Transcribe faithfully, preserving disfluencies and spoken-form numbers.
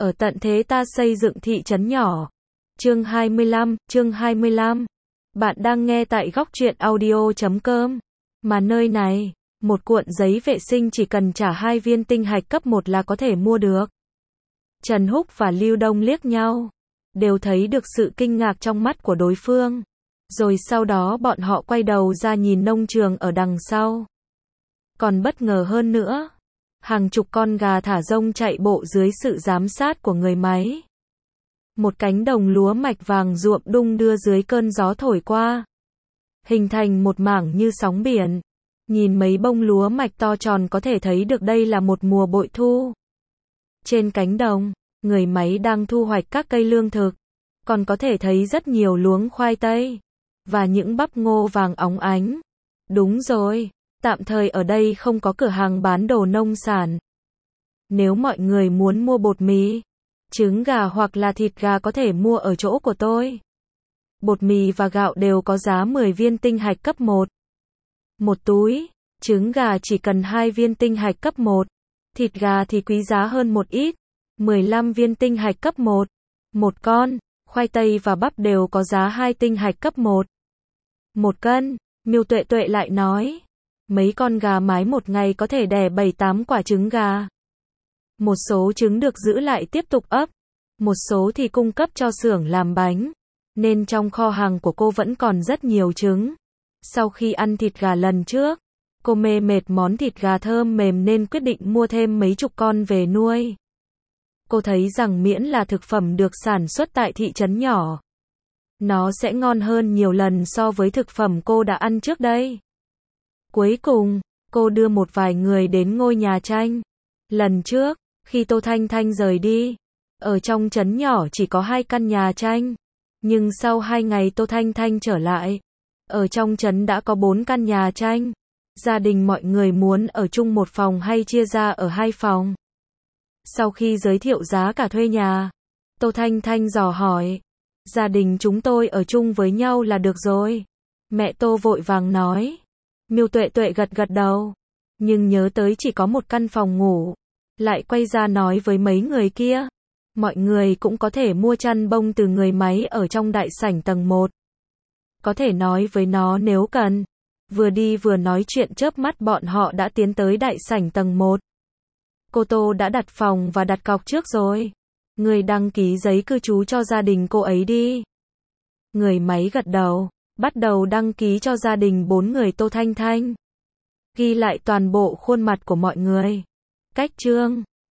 Ở tận thế ta xây dựng thị trấn nhỏ. Chương hai mươi lăm, chương hai mươi lăm. Bạn đang nghe tại góc truyện audio chấm com. Mà nơi này, một cuộn giấy vệ sinh chỉ cần trả hai viên tinh hạch cấp một là có thể mua được. Trần Húc và Lưu Đông liếc nhau, đều thấy được sự kinh ngạc trong mắt của đối phương. Rồi sau đó bọn họ quay đầu ra nhìn nông trường ở đằng sau. Còn bất ngờ hơn nữa, hàng chục con gà thả rông chạy bộ dưới sự giám sát của người máy. Một cánh đồng lúa mạch vàng ruộm đung đưa dưới cơn gió thổi qua, hình thành một mảng như sóng biển. Nhìn mấy bông lúa mạch to tròn có thể thấy được đây là một mùa bội thu. Trên cánh đồng, người máy đang thu hoạch các cây lương thực, còn có thể thấy rất nhiều luống khoai tây và những bắp ngô vàng óng ánh. Đúng rồi, tạm thời ở đây không có cửa hàng bán đồ nông sản. Nếu mọi người muốn mua bột mì, trứng gà hoặc là thịt gà có thể mua ở chỗ của tôi. Bột mì và gạo đều có giá mười viên tinh hạch cấp một. Một túi, trứng gà chỉ cần hai viên tinh hạch cấp một. Thịt gà thì quý giá hơn một ít, mười lăm viên tinh hạch cấp một. Một con, khoai tây và bắp đều có giá hai tinh hạch cấp một. Một cân, Miêu Tuệ Tuệ lại nói. Mấy con gà mái một ngày có thể đẻ bảy tám quả trứng gà. Một số trứng được giữ lại tiếp tục ấp, một số thì cung cấp cho xưởng làm bánh, nên trong kho hàng của cô vẫn còn rất nhiều trứng. Sau khi ăn thịt gà lần trước, cô mê mệt món thịt gà thơm mềm nên quyết định mua thêm mấy chục con về nuôi. Cô thấy rằng miễn là thực phẩm được sản xuất tại thị trấn nhỏ, nó sẽ ngon hơn nhiều lần so với thực phẩm cô đã ăn trước đây. Cuối cùng, cô đưa một vài người đến ngôi nhà tranh. Lần trước, khi Tô Thanh Thanh rời đi, ở trong trấn nhỏ chỉ có hai căn nhà tranh. Nhưng sau hai ngày Tô Thanh Thanh trở lại, ở trong trấn đã có bốn căn nhà tranh. Gia đình mọi người muốn ở chung một phòng hay chia ra ở hai phòng? Sau khi giới thiệu giá cả thuê nhà, Tô Thanh Thanh dò hỏi. Gia đình chúng tôi ở chung với nhau là được rồi. Mẹ Tô vội vàng nói. Miêu Tuệ Tuệ gật gật đầu, nhưng nhớ tới chỉ có một căn phòng ngủ, lại quay ra nói với mấy người kia. Mọi người cũng có thể mua chăn bông từ người máy ở trong đại sảnh tầng một. Có thể nói với nó nếu cần. Vừa đi vừa nói chuyện chớp mắt bọn họ đã tiến tới đại sảnh tầng một. Cô Tô đã đặt phòng và đặt cọc trước rồi. Người đăng ký giấy cư trú cho gia đình cô ấy đi. Người máy gật đầu, bắt đầu đăng ký cho gia đình bốn người Tô Thanh Thanh. Ghi lại toàn bộ khuôn mặt của mọi người. Cách chương